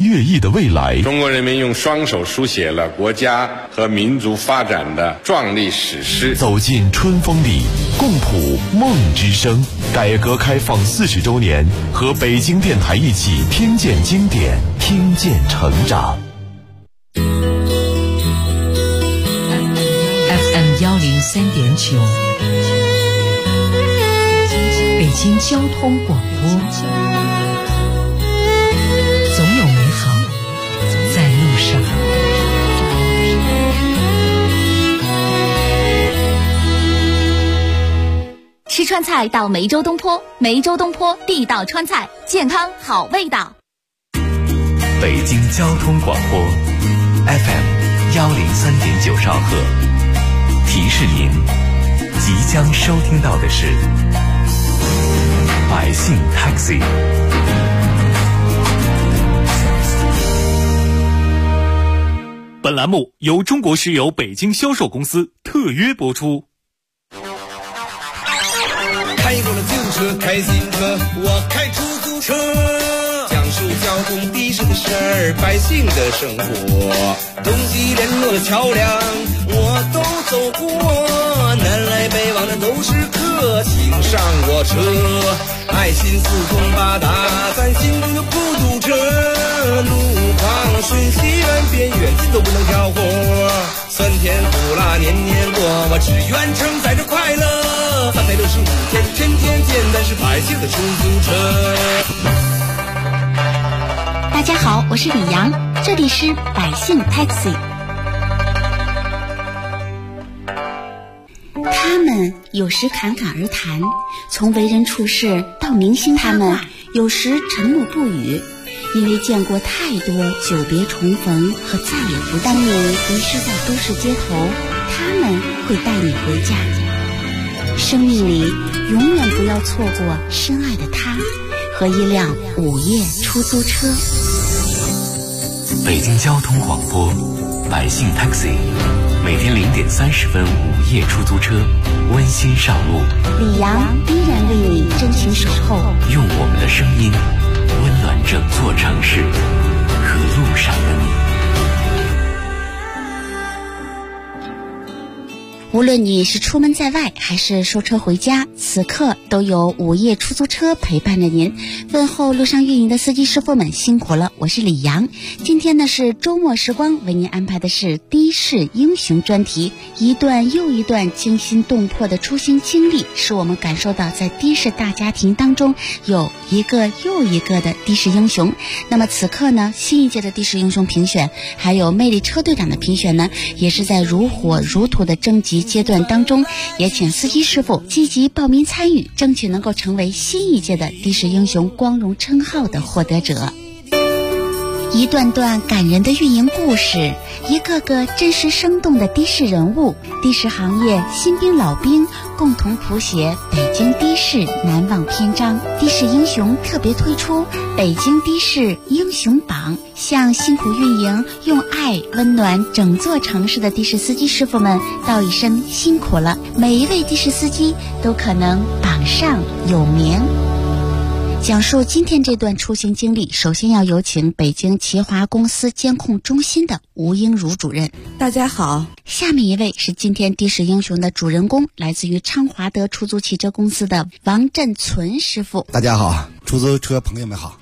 跃翼的未来。 中国人民用双手书写了国家和民族发展的壮丽史诗。 走进春风里，共谱梦之声。改革开放40周年，和北京电台一起听见经典，听见成长。 FM 103.9，北京交通广播。总有美好在路上。 吃川菜到梅州东坡，梅州东坡地道川菜，健康好味道。 北京交通广播 FM 103.9兆赫，提示您即将收听到的是百姓 Taxi。 本栏目由中国石油北京销售公司特约播出。 开过了旧车，开新车，我开出租车，讲述交通的士的事儿，百姓的生活，东西联络的桥梁我都走过，南来北往的都是客，请上我车，爱心四通八达，咱心中有孤独者，路旁瞬息万变，远近都不能挑活，酸甜苦辣年年过，我只愿承载着快乐，365天天天见，咱是百姓的出租车。 大家好，我是李阳，这里是百姓 Taxi。 他们有时侃侃而谈，从为人处事到明星他们有时沉默不语，因为见过太多久别重逢和再也不见。当你迷失在都市街头，他们会带你回家。生命里永远不要错过深爱的他和一辆午夜出租车。 北京交通广播百姓 Taxi， 每天0点30分午夜出租车温馨上路， 李阳依然为你真情守候， 用我们的声音温暖整座城市和路上的你。 无论你是出门在外还是收车回家，此刻都有午夜出租车陪伴着您。问候路上运营的司机师傅们辛苦了，我是李阳。今天呢是周末时光，为您安排的是的士英雄专题，一段又一段惊心动魄的出行经历，使我们感受到在的士大家庭当中有一个又一个的的士英雄。那么此刻呢，新一届的的士英雄评选还有魅力车队长的评选呢，也是在如火如荼的征集阶段当中，也请司机师傅积极报名参与，争取能够成为新一届的的士英雄光荣称号的获得者。一段段感人的运营故事，一个个真实生动的的士人物，的士行业新兵老兵共同谱写北京的士难忘篇章。的士英雄特别推出北京的士英雄榜，向辛苦运营用爱温暖整座城市的的士司机师傅们道一声辛苦了，每一位的士司机都可能榜上有名。讲述今天这段出行经历，首先要有请北京齐华公司监控中心的吴英如主任。 大家好。 下面一位是今天的士英雄的主人公，来自于昌华德出租汽车公司的王振存师傅。 大家好，出租车朋友们好。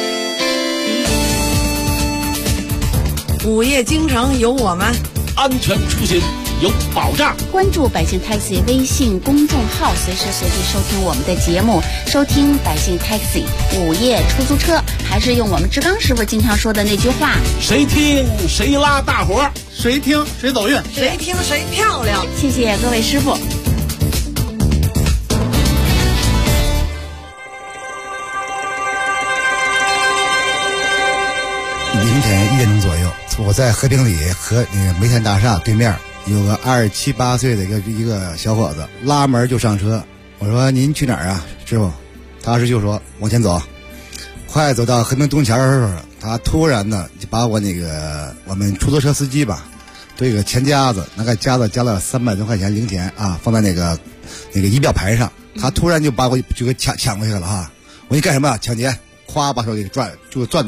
午夜京城有我们， 安全出行有保障。 关注百姓 Taxi 微信公众号，随时随地收听我们的节目，收听百姓 Taxi 午夜出租车。还是用我们志刚师傅经常说的那句话， 谁听谁拉大伙，谁听谁走运， 谁听谁漂亮。 谢谢各位师傅。 凌晨1点钟左右，我在和平里和煤炭大厦对面有个27、28岁的一个小伙子，拉门就上车。我说您去哪儿啊，师傅？当时就说往前走。快走到和平东桥的时候，他突然的就把我们出租车司机吧，这个钱夹子，那个夹子加了300多块钱零钱啊，放在那个仪表盘上。他突然就把我就给抢过去了哈。我说你干什么？抢劫！咵把手给攥住了，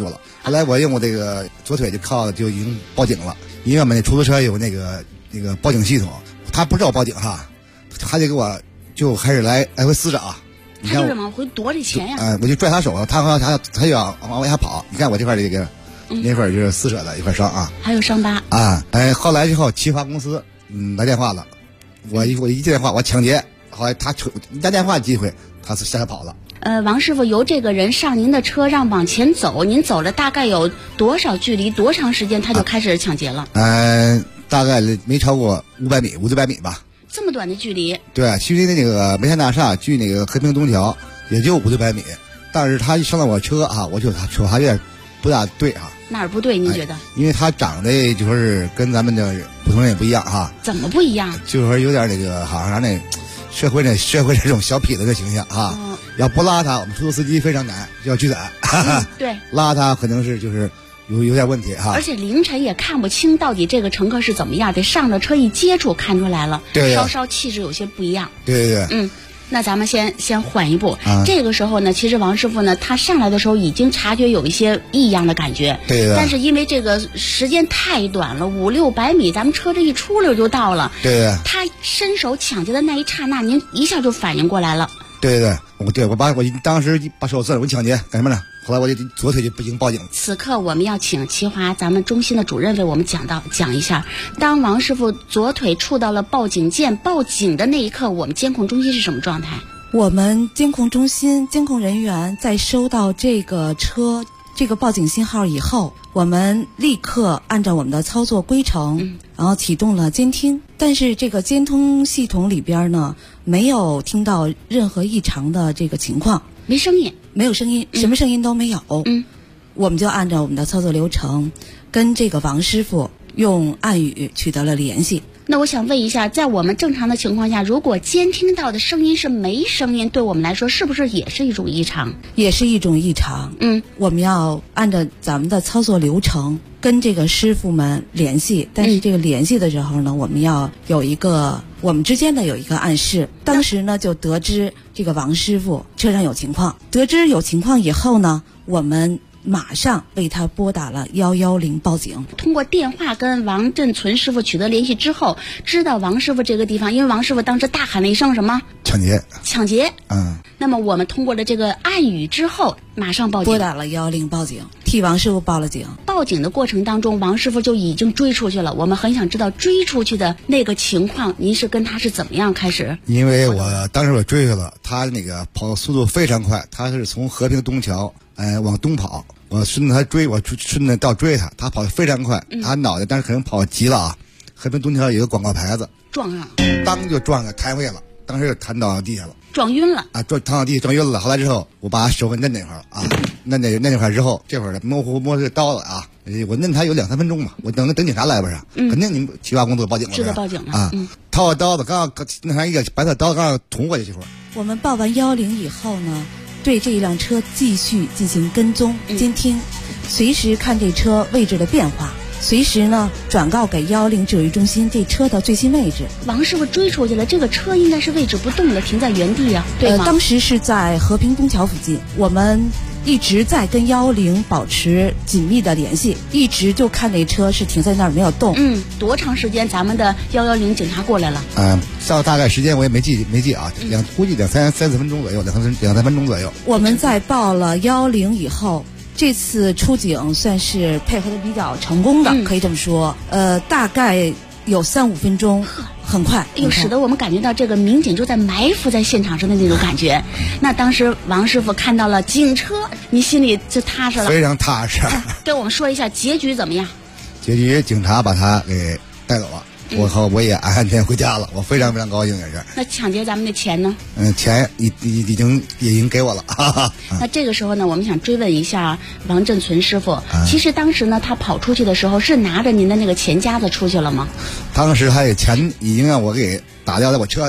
后来我用我这个左腿就已经报警了，因为我们那出租车有那个报警系统，他不知道我报警哈，还得给我就开始来回厮打。 他就是往回夺这钱呀。 我就拽他手，他就要往下跑。你看我这块这个那块就是撕扯的一块伤啊， 还有伤疤啊。后来之后汽华公司来电话了，我一接电话我抢劫，后来他一打电话机会他是下来跑了。 王师傅，由这个人上您的车让往前走，您走了大概有多少距离，多长时间他就开始抢劫了？ 大概没超过500米吧。 这么短的距离？ 对，距离那个梅山大厦距那个和平东桥也就500-600米，但是他一上了我车啊，我瞅他有点不大对啊。哪儿不对？您觉得？ 因为他长得就说是跟咱们的普通人也不一样哈。 怎么不一样？ 就是说有点那个好像那社会这种小痞子的形象哈。要不拉他，我们出租司机非常难，要拒载。 对， 拉他可能是就是有点问题哈。 而且凌晨也看不清到底这个乘客是怎么样，得上了车一接触看出来了， 对， 稍稍气质有些不一样。 对。 那咱们先缓一步。这个时候呢，其实王师傅呢，他上来的时候已经察觉有一些异样的感觉。 对。 但是因为这个时间太短了，500-600米，咱们车这一出溜就到了。 对。 他伸手抢劫的那一刹那，您一下就反应过来了。 对，我当时把手攥了，我抢劫干什么呢？后来我就左腿就不行报警。 此刻我们要请齐华咱们中心的主任为我们讲一下，当王师傅左腿触到了报警键，报警的那一刻，我们监控中心是什么状态？ 我们监控中心监控人员在收到这个报警信号以后，我们立刻按照我们的操作规程，然后启动了监听。但是这个监通系统里边呢，没有听到任何异常的这个情况， 没声音， 什么声音都没有。我们就按照我们的操作流程，跟这个王师傅用暗语取得了联系。 那我想问一下，在我们正常的情况下，如果监听到的声音是没声音，对我们来说是不是也是一种异常？ 也是一种异常。我们要按照咱们的操作流程跟这个师傅们联系，但是这个联系的时候呢，我们要我们之间的有一个暗示。当时呢，就得知这个王师傅车上有情况，得知有情况以后呢，我们马上为他拨打了110报警。 通过电话跟王振存师傅取得联系之后，知道王师傅这个地方，因为王师傅当时大喊了一声什么？抢劫。那么我们通过了这个暗语之后，马上报警， 拨打了110报警，替王师傅报了警。 报警的过程当中，王师傅就已经追出去了。我们很想知道追出去的那个情况，您是跟他是怎么样开始？ 因为当时我追去了，他那个跑速度非常快，他是从和平东桥往东跑，我顺着他追，我顺着道追他，他跑得非常快，他脑袋但是可能跑急了啊。和平东桥有个广告牌子撞上了， 当就撞个弹位了，当时就弹到地下了， 撞晕了啊，弹到地撞晕了。后来之后，我把手给摁那块了啊，那块之后，这会儿模糊摸这刀了啊，我摁他有2-3分钟吧，我等警察来不是？肯定你们企划工作报警了， 是的，报警了啊。掏我刀子，刚那还一个白色刀子刚捅过去，这会儿我们报完110以后呢，对这一辆车继续进行跟踪监听，随时看这车位置的变化，随时呢转告给110指挥中心这车的最新位置。 王师傅追出去了，这个车应该是位置不动的，停在原地啊，对吗？ 当时是在和平东桥附近，我们一直在跟110保持紧密的联系，一直就看那车是停在那儿没有动。 多长时间咱们的110警察过来了？ 到大概时间我也没记啊，估计2-3分钟左右，2-3分钟左右。 我们在报了110以后，这次出警算是配合的比较成功的，可以这么说。大概有3-5分钟，很快。 使得我们感觉到这个民警就在埋伏在现场上的那种感觉。那当时王师傅看到了警车，你心里就踏实了， 非常踏实。 跟我们说一下结局怎么样？ 结局警察把他给带走了。我也安全回家了，我非常非常高兴也是。 那抢劫咱们的钱呢？ 钱已经给我了。 那这个时候呢，我们想追问一下王振存师傅，其实当时呢，他跑出去的时候是拿着您的那个钱夹子出去了吗？ 当时他的钱已经让我给打掉在我车里头。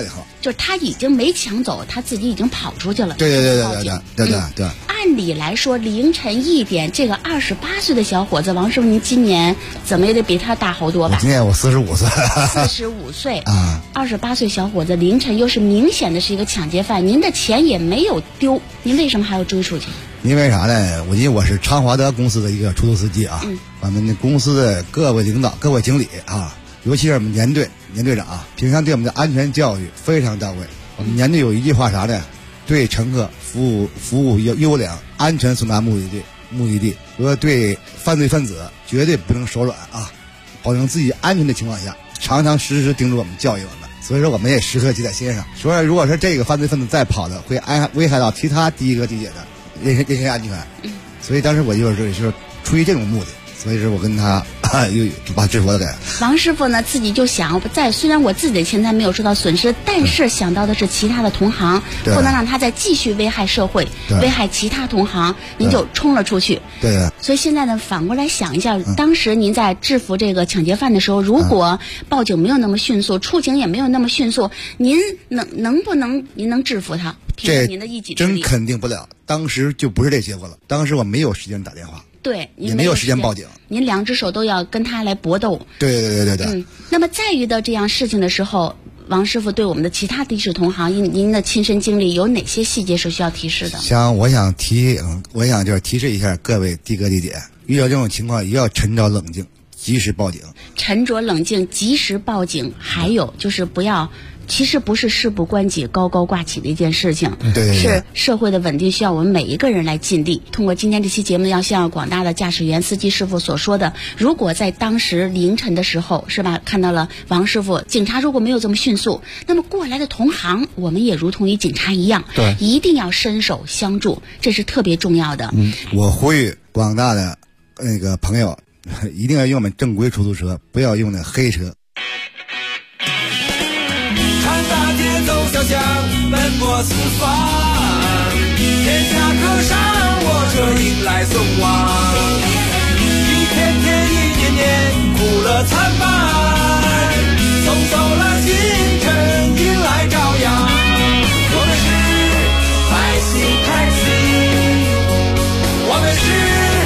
就是他已经没抢走，他自己已经跑出去了。 对。 按理来说，凌晨1点，这个28岁的小伙子王师傅，您今年怎么也得比他大好多吧？ 今年我45岁。 45岁啊，28岁小伙子凌晨又是明显的是一个抢劫犯，您的钱也没有丢，您为什么还要追出去？ 因为啥呢？因为我是长华德公司的一个出租司机啊，我们公司的各位领导、各位经理啊，尤其是我们年队长啊，平常对我们的安全教育非常到位。我们年队有一句话啥呢？对乘客服务优良，安全送达目的地。对犯罪分子绝对不能手软啊，保证自己安全的情况下，常常时时叮嘱我们、教育我们。所以说，我们也时刻记在心上。说如果是这个犯罪分子再跑的，会危害到其他第一个地界的人身安全。所以当时我就是出于这种目的，所以说我跟他又把制服的给王师傅呢，自己就想虽然我自己的钱财没有受到损失，但是想到的是其他的同行，不能让他再继续危害社会、危害其他同行，您就冲了出去。 对。 所以现在呢，反过来想一下，当时您在制服这个抢劫犯的时候，如果报警没有那么迅速，出警也没有那么迅速，您能不能您能制服他？凭着您的一己之力， 真肯定不了。当时就不是这结果了，当时我没有时间打电话。 对， 也没有时间报警， 您2只手都要跟他来搏斗。 对。 那么在遇到这样事情的时候，王师傅对我们的其他的士同行，您的亲身经历有哪些细节是需要提示的？ 我想就是提示一下各位的哥的姐，遇到这种情况也要沉着冷静，及时报警。沉着冷静，及时报警， 还有就是不要。其实不是事不关己高高挂起的一件事情，是社会的稳定需要我们每一个人来尽力。通过今天这期节目，要向广大的驾驶员、司机师傅所说的，如果在当时凌晨的时候，是吧，看到了王师傅，警察如果没有这么迅速，那么过来的同行，我们也如同于警察一样，对，一定要伸手相助，这是特别重要的。 我呼吁广大的朋友，一定要用我们正规出租车，不要用那黑车。 小巷奔波四方，天下客商我这迎来送往，一天天一年年苦乐参半，送走了星辰迎来朝阳，我们是百姓开心，我们是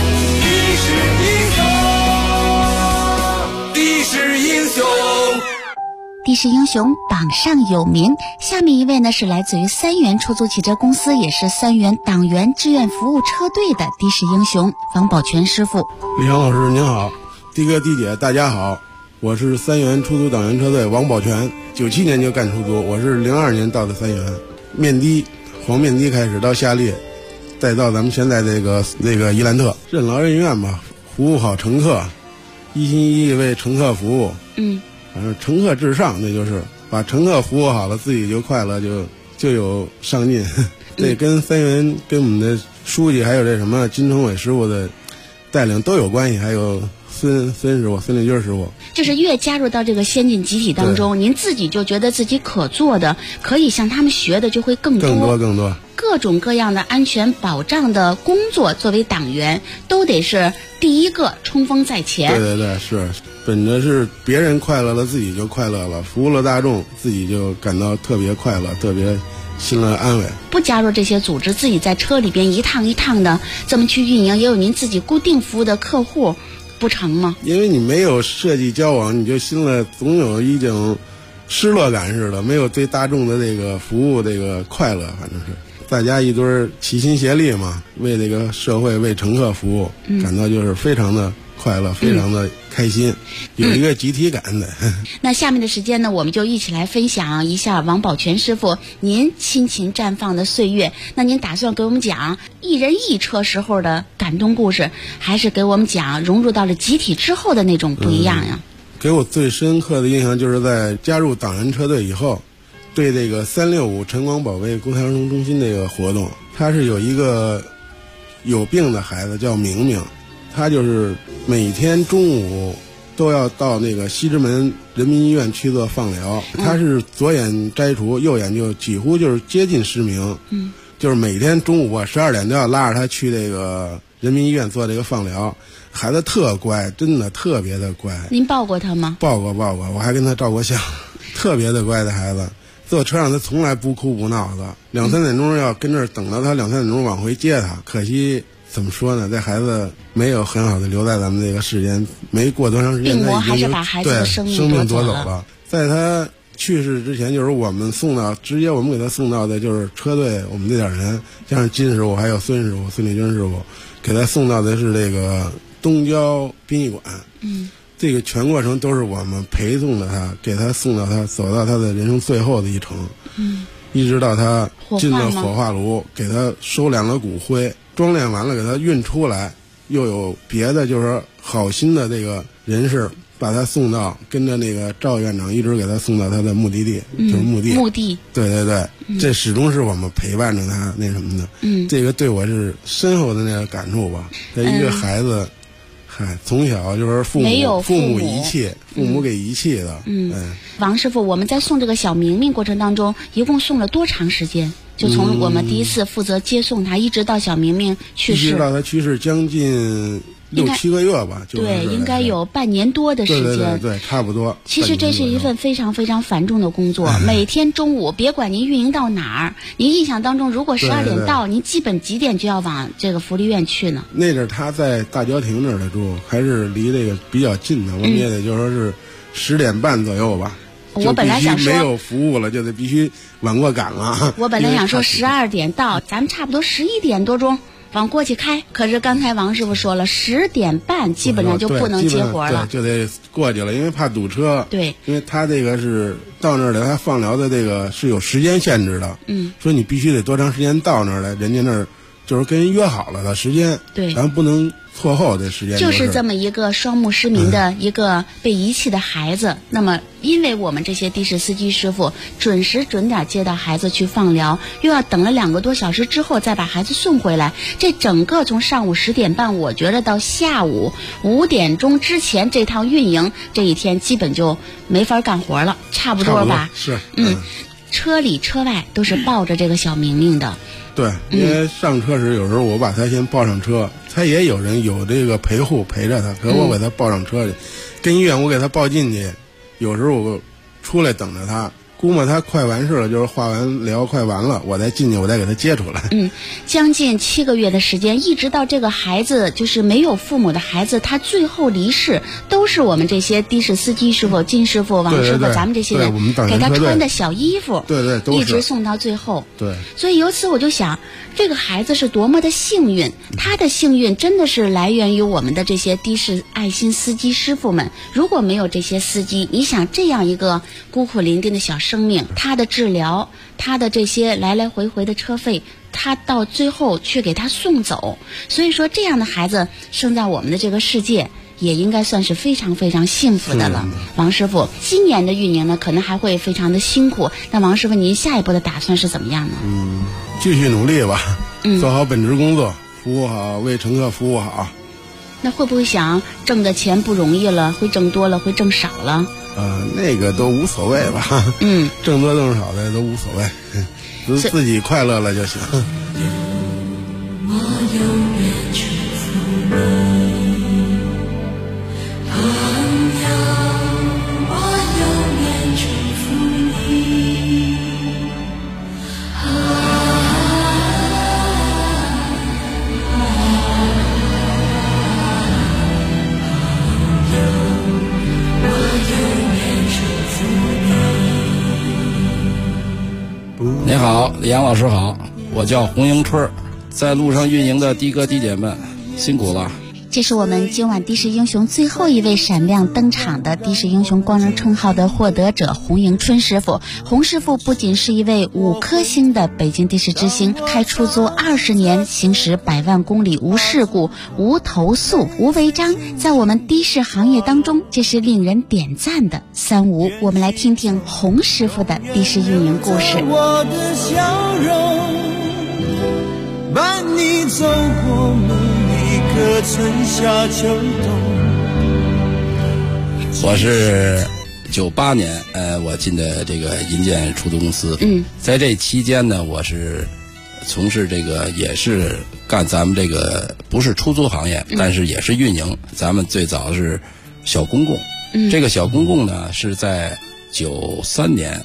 的士英雄。 的士英雄榜上有名。下面一位呢是来自于3元出租汽车公司，也是3元党员志愿服务车队的的士英雄王宝全师傅。 李阳老师您好，的哥的姐大家好，我是3元出租党员车队王宝全，97年就干出租，我是02年到的3元，面的黄面的开始到夏利，再到咱们现在这个伊兰特，任劳任怨吧，服务好乘客，一心一意为乘客服务。反正乘客至上，那就是把乘客服务好了，自己就快乐，就有上进。这跟3元跟我们的书记还有这什么金成伟师傅的带领都有关系，还有孙师傅、孙立军师傅。就是越加入到这个先进集体当中，您自己就觉得自己可做的、可以向他们学的就会更多。各种各样的安全保障的工作，作为党员都得是第一个冲锋在前。对，是本着是别人快乐了，自己就快乐了，服务了大众，自己就感到特别快乐，特别心乐安慰。不加入这些组织，自己在车里边一趟一趟的这么去运营，也有您自己固定服务的客户，不成吗？因为你没有设计交往，你就心了总有一种失落感似的，没有对大众的这个服务这个快乐，反正是。大家一堆齐心协力嘛，为这个社会、为乘客服务，感到就是非常的快乐，非常的开心，有一个集体感的。那下面的时间呢，我们就一起来分享一下王宝全师傅您亲情绽放的岁月。那您打算给我们讲一人一车时候的感动故事，还是给我们讲融入到了集体之后的那种不一样呀？给我最深刻的印象就是在加入党员车队以后，对这个365晨光保卫沟通儿童中心这个活动，他是有一个有病的孩子叫明明，他就是每天中午都要到那个西直门人民医院去做放疗，他是左眼摘除，右眼就几乎就是接近失明，就是每天中午12点都要拉着他去这个人民医院做这个放疗。孩子特乖，真的特别的乖。您抱过他吗？抱过，我还跟他照过相，特别的乖的孩子。 坐车上他从来不哭不闹的，2、3点钟要跟这儿等到他2、3点钟往回接他。可惜怎么说呢？这孩子没有很好的留在咱们这个世间，没过多长时间， 病魔还是把孩子的生命夺走了。在他去世之前，就是我们直接我们给他送到的就是车队，我们这点人，加上金师傅还有孙师傅、孙立军师傅，给他送到的是这个东郊殡仪馆。这个全过程都是我们陪送着他，给他送到他走到他的人生最后的一程，一直到他进了火化炉，给他收敛了骨灰，装殓完了给他运出来，又有别的就是好心的这个人士把他送到，跟着那个赵院长一直给他送到他的目的地，就是墓地。对对对，这始终是我们陪伴着他那什么的。这个对我是深厚的那个感触吧。这一个孩子。从小就是父母遗弃，父母给遗弃的。 王师傅，我们在送这个小明明过程当中，一共送了多长时间？就从我们第一次负责接送他，一直到小明明去世， 一直到他去世将近6、7个月吧， 对，应该有半年多的时间， 对，差不多。 其实这是一份非常非常繁重的工作，每天中午，别管您运营到哪儿，您印象当中，如果12点到，您基本几点就要往这个福利院去呢？ 那阵他在大郊亭那儿的住，还是离这个比较近的，我们也得就说是10点半左右吧。 我本来想说没有服务了，就得必须晚过岗了。 我本来想说12点到，咱们差不多11点多钟往过去开。可是刚才王师傅说了，10点半基本上就不能接活了， 就得过去了，因为怕堵车。 对， 因为他这个是到那儿的，他放疗的这个是有时间限制的。说你必须得多长时间到那儿来，人家那儿就是跟人约好了的时间， 对， 咱不能错后这时间。 就是这么一个双目失明的一个被遗弃的孩子。那么因为我们这些的士司机师傅准时准点接到孩子去放疗，又要等了2个多小时之后再把孩子送回来，这整个从上午10点半，我觉得到下午5点钟之前，这趟运营这一天基本就没法干活了，差不多吧？ 是， 车里车外都是抱着这个小明明的。 对，因为上车时有时候我把他先抱上车，他也有人有这个陪护陪着他，可我给他抱上车去，跟医院我给他抱进去，有时候我出来等着他，估摸他快完事了，就是化完疗快完了，我再进去，我再给他接出来。 将近7个月的时间，一直到这个孩子就是没有父母的孩子，他最后离世，都是我们这些的士司机师傅、金师傅、王师傅，咱们这些人给他穿的小衣服， 对， 一直送到最后。 对， 所以由此我就想，这个孩子是多么的幸运，他的幸运真的是来源于我们的这些的士爱心司机师傅们。如果没有这些司机，你想这样一个孤苦伶仃的小生命，他的治疗，他的这些来来回回的车费，他到最后却给他送走。所以说这样的孩子生在我们的这个世界，也应该算是非常非常幸福的了。王师傅，今年的运营呢，可能还会非常的辛苦。那王师傅，您下一步的打算是怎么样呢？ 继续努力吧，做好本职工作，服务好，为乘客服务好。 那会不会想挣的钱不容易了，会挣多了，会挣少了？ 那个都无所谓吧。挣多挣少的都无所谓，自己快乐了就行。 你好，李阳老师好，我叫洪迎春，在路上运营的的哥的姐们辛苦了。 这是我们今晚的士英雄最后一位闪亮登场的的士英雄光荣称号的获得者洪迎春师傅。洪师傅不仅是一位5颗星的北京的士之星，开出租20年，行驶100万公里无事故、无投诉、无违章，在我们的士行业当中，这是令人点赞的3无。我们来听听洪师傅的的士运营故事。 我的笑容伴你走过春夏秋冬。 我是98年我进的这个银建出租公司。在这期间呢，我是从事这个也是干咱们这个不是出租行业，但是也是运营。咱们最早是小公共，这个小公共呢是在93年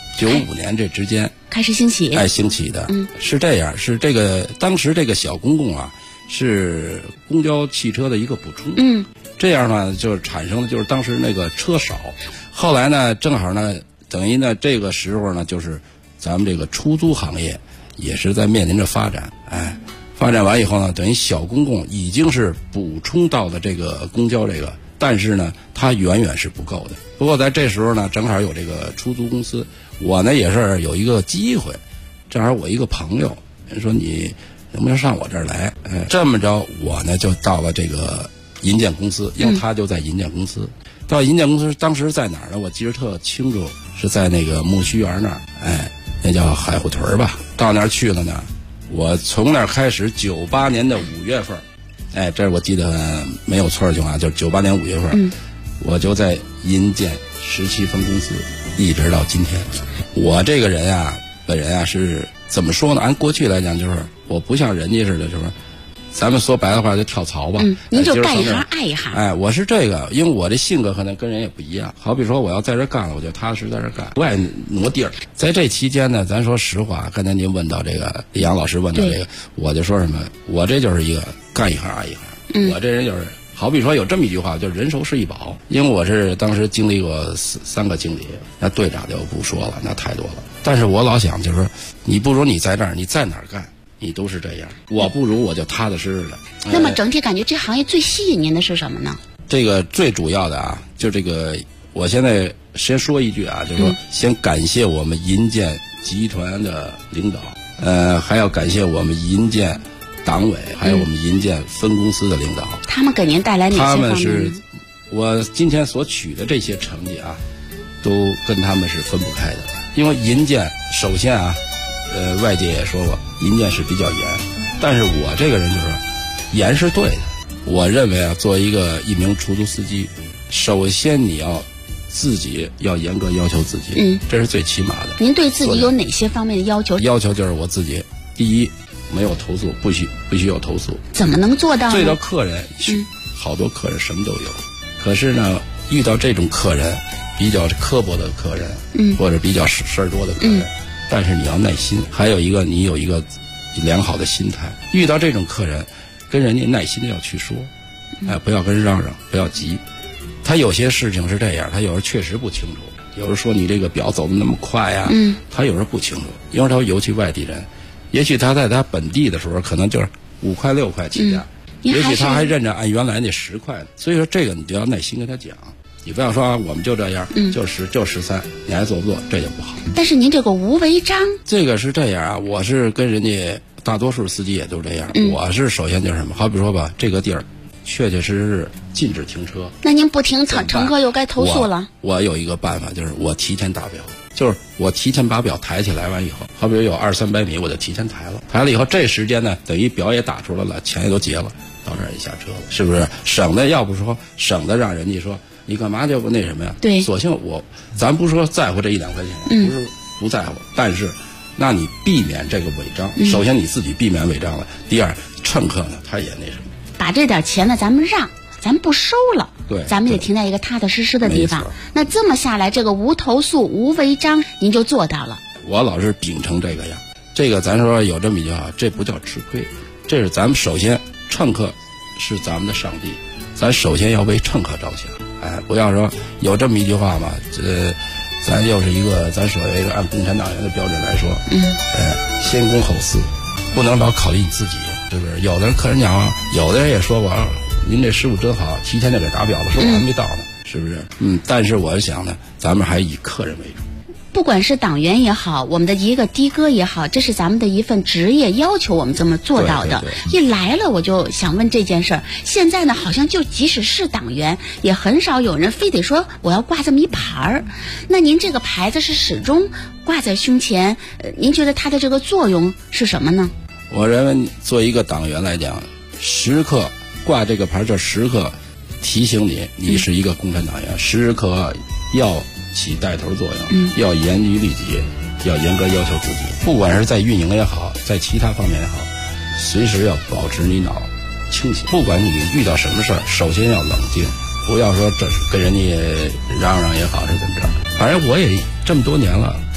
95年这之间开始兴起， 兴起的，是这样，是这个当时这个小公共啊，是公交汽车的一个补充，这样呢，就产生的就是当时那个车少，后来呢，正好呢，等于呢这个时候呢，就是咱们这个出租行业也是在面临着发展，发展完以后呢，等于小公共已经是补充到了这个公交这个，但是呢，它远远是不够的。不过在这时候呢，正好有这个出租公司，我呢也是有一个机会，正好我一个朋友人说你能不能上我这儿来？这么着我呢就到了这个银建公司，因为他就在银建公司。到银建公司当时在哪儿呢？我记得特清楚，是在那个木樨园那儿，那叫海湖屯吧。到那儿去了呢。我从那儿开始，98年的5月份，这我记得没有错的情况，就是98年5月份，我就在银建17分公司，一直到今天。我这个人啊，本人啊是怎么说呢？按过去来讲，就是我不像人家似的，是不是？咱们说白的话就跳槽吧， 您就干一行爱一行。 我是这个，因为我这性格可能跟人也不一样。好比说我要在这干了，我就踏实在这干，不爱挪地儿。在这期间呢，咱说实话，刚才您问到这个李阳老师问到这个，我就说什么，我这就是一个干一行爱一行。我这人就是好比说有这么一句话，就是人熟是一宝。因为我是当时经历过3个经理，那队长就不说了，那太多了。但是我老想就是说，你不如你在这儿，你在哪儿干？你都是这样，我不如我就踏踏实实的。 那么整体感觉这行业最吸引您的是什么呢？ 这个最主要的啊，就这个，我现在先说一句啊，就是说，先感谢我们银建集团的领导，还要感谢我们银建党委，还有我们银建分公司的领导。 他们给您带来哪些方面？ 他们是我今天所取的这些成绩啊，都跟他们是分不开的。因为银建首先啊。外界也说过，银建是比较严，但是我这个人就是严是对的。我认为啊，作为一名出租司机，首先你要自己要严格要求自己，这是最起码的。 您对自己有哪些方面的要求？ 要求就是我自己，第一，没有投诉，不许有投诉。 怎么能做到呢？ 对到客人，好多客人什么都有，可是呢，遇到这种客人比较刻薄的客人，或者比较事儿多的客人。但是你要耐心，还有一个你有一个良好的心态。遇到这种客人，跟人家耐心的要去说，不要跟人嚷嚷，不要急。他有些事情是这样，他有时候确实不清楚。有时候说你这个表走的那么快呀，他有时候不清楚，因为他尤其外地人，也许他在他本地的时候可能就是5块6块起价，也许他还认着按原来那10块呢。所以说这个你就要耐心跟他讲。你不要说我们就这样，就13，你还做不做，这就不好。 但是您这个无违章， 这个是这样啊，我是跟人家大多数司机也都这样。我是首先就是什么，好比说吧，这个地儿确实是禁止停车。 那您不停，乘客又该投诉了。 我有一个办法，就是我提前打表，就是我提前把表抬起来完以后，好比有200-300米，我就提前抬了。抬了以后，这时间呢，等于表也打出来了，钱也都结了，到这儿也下车了，是不是？省得要不说省得让人家说。你干嘛就不那什么呀？ 对， 索性咱不说在乎这1-2块钱，不是不在乎，但是，那你避免这个违章。首先你自己避免违章了，第二，乘客呢他也那什么， 把这点钱呢咱们让，咱不收了， 对， 咱们也停在一个踏踏实实的地方。那这么下来，这个无投诉、无违章，您就做到了。 我老是秉承这个样，这个咱说有这么一句话，这不叫吃亏，这是咱们首先乘客是咱们的上帝，咱首先要为乘客着想。不要说有这么一句话嘛，咱又是一个咱所谓的按共产党员的标准来说，先公后私，不能老考虑你自己，是不是？有的客人讲啊，有的人也说我，您这师傅真好，提前就给打表了，说我还没到呢，是不是？但是我想呢，咱们还以客人为主。 不管是党员也好，我们的一个的哥也好，这是咱们的一份职业要求，我们这么做到的。一来了，我就想问这件事儿。现在呢，好像就即使是党员，也很少有人非得说我要挂这么一牌儿。那您这个牌子是始终挂在胸前，您觉得它的这个作用是什么呢？ 我认为作为一个党员来讲，时刻挂这个牌，这时刻提醒你是一个共产党员，时刻要起带头作用，要严于律己，要严格要求自己。不管是在运营也好，在其他方面也好，随时要保持你脑清醒。不管你遇到什么事儿，首先要冷静，不要说这是跟人家嚷嚷也好是怎么着。反正我也这么多年了，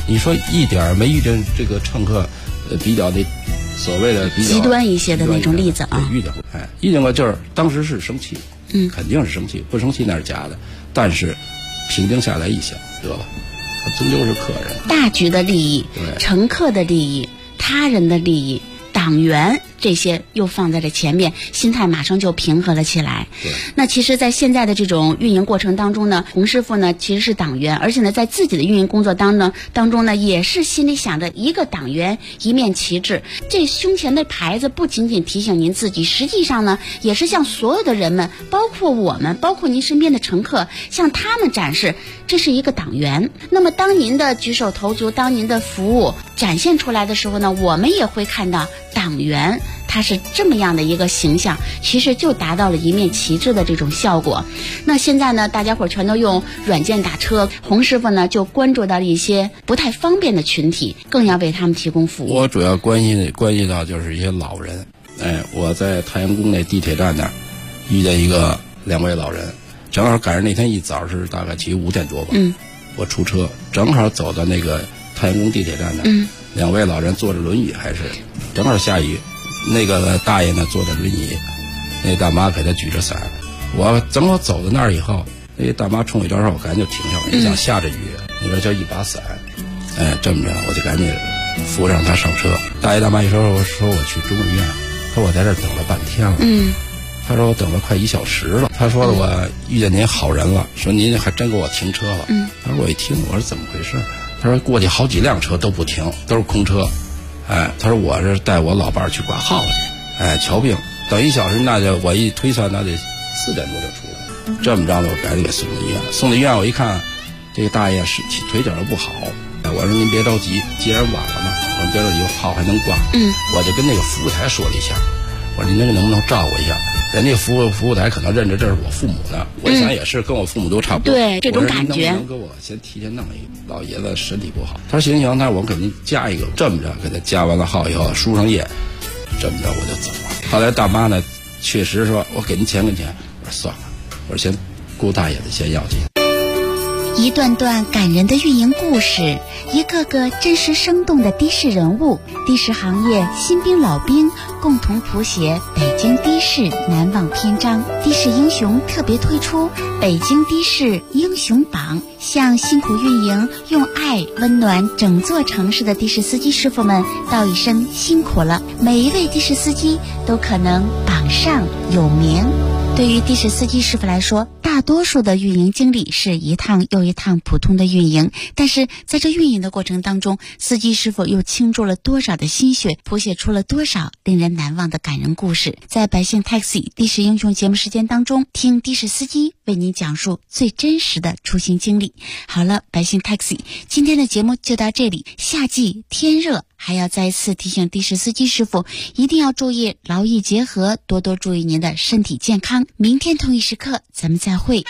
你说一点没遇见这个乘客比较的所谓的比较极端一些的那种例子啊？ 遇见过，遇见过，就是当时是生气，肯定是生气，不生气那是假的。但是平静下来一想，得了，终究是客人， 大局的利益、乘客的利益、他人的利益、党员这些又放在了前面，心态马上就平和了起来。那其实在现在的这种运营过程当中呢，洪师傅呢其实是党员，而且呢在自己的运营工作当中呢也是心里想着一个党员一面旗帜，这胸前的牌子不仅仅提醒您自己，实际上呢也是向所有的人们，包括我们，包括您身边的乘客，向他们展示这是一个党员。那么当您的举手投足，当您的服务展现出来的时候呢，我们也会看到党员他是这么样的一个形象，其实就达到了一面旗帜的这种效果。那现在呢，大家伙全都用软件打车，洪师傅呢就关注到了一些不太方便的群体，更要为他们提供服务。 我主要关系到就是一些老人。我在太阳宫那地铁站那儿遇见2位老人，正好赶上那天一早是大概起5点多吧。我出车正好走到那个太阳宫地铁站那儿，2位老人坐着轮椅，还是正好下雨。那个大爷呢坐在轮椅，那大妈给他举着伞。我等我走到那儿以后，那大妈冲我招手，我赶紧就停下了。你想下着雨，你说就一把伞，这么着我就赶紧扶上他上车。大爷大妈一说我去中医院，他说我在这儿等了半天了。他说我等了快1小时了。他说我遇见您好人了，说您还真给我停车了。他说我一听，我说怎么回事？他说过去好几辆车都不停，都是空车。他说我是带我老伴儿去挂号去，瞧病，等1小时，那就我一推算，那得4点多就出来。这么着呢，我赶紧给送到医院。送到医院，我一看，这个大爷是腿脚都不好。我说您别着急，既然晚了嘛，我说别着急，号还能挂。我就跟那个服务台说了一下，我说您能不能照顾一下？人家服务台可能认着这是我父母呢，我想也是跟我父母都差不多。 对，这种感觉。 能不能给我先提前弄一个？老爷子身体不好。他说行，他说我给您加一个。这么着给他加完了号以后，输上液，这么着我就走了。后来大妈呢，确实说我给您钱跟钱，我说算了，我说先顾大爷的先要去。 一段段感人的运营故事，一个个真实生动的的士人物，的士行业新兵老兵共同谱写北京的士难忘篇章。的士英雄特别推出北京的士英雄榜，向辛苦运营、用爱温暖整座城市的的士司机师傅们道一声辛苦了。每一位的士司机都可能榜上有名。对于的士司机师傅来说，大多数的运营经历是一趟又一趟普通的运营，但是在这运营的过程当中，司机师傅又倾注了多少的心血，谱写出了多少令人难忘的感人故事。在百姓 Taxi 的士英雄节目时间当中，听的士司机为您讲述最真实的出行经历。好了，百姓 Taxi 今天的节目就到这里。夏季天热，还要再次提醒的士司机师傅一定要注意劳逸结合，多多注意您的身体健康。明天同一时刻咱们再会。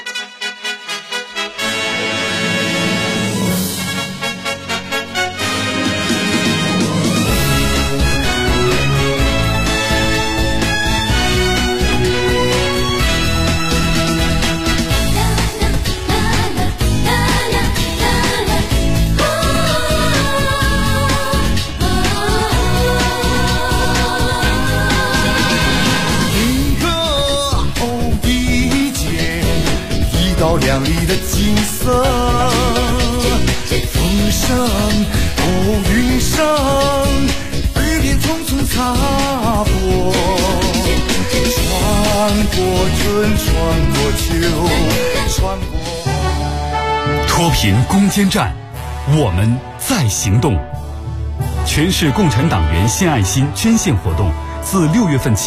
亮丽的景色，风声云上，雨点匆匆擦过，穿过春，穿过秋，穿过。 脱贫攻坚战，我们在行动。全市共产党员献爱心捐献活动自6月份起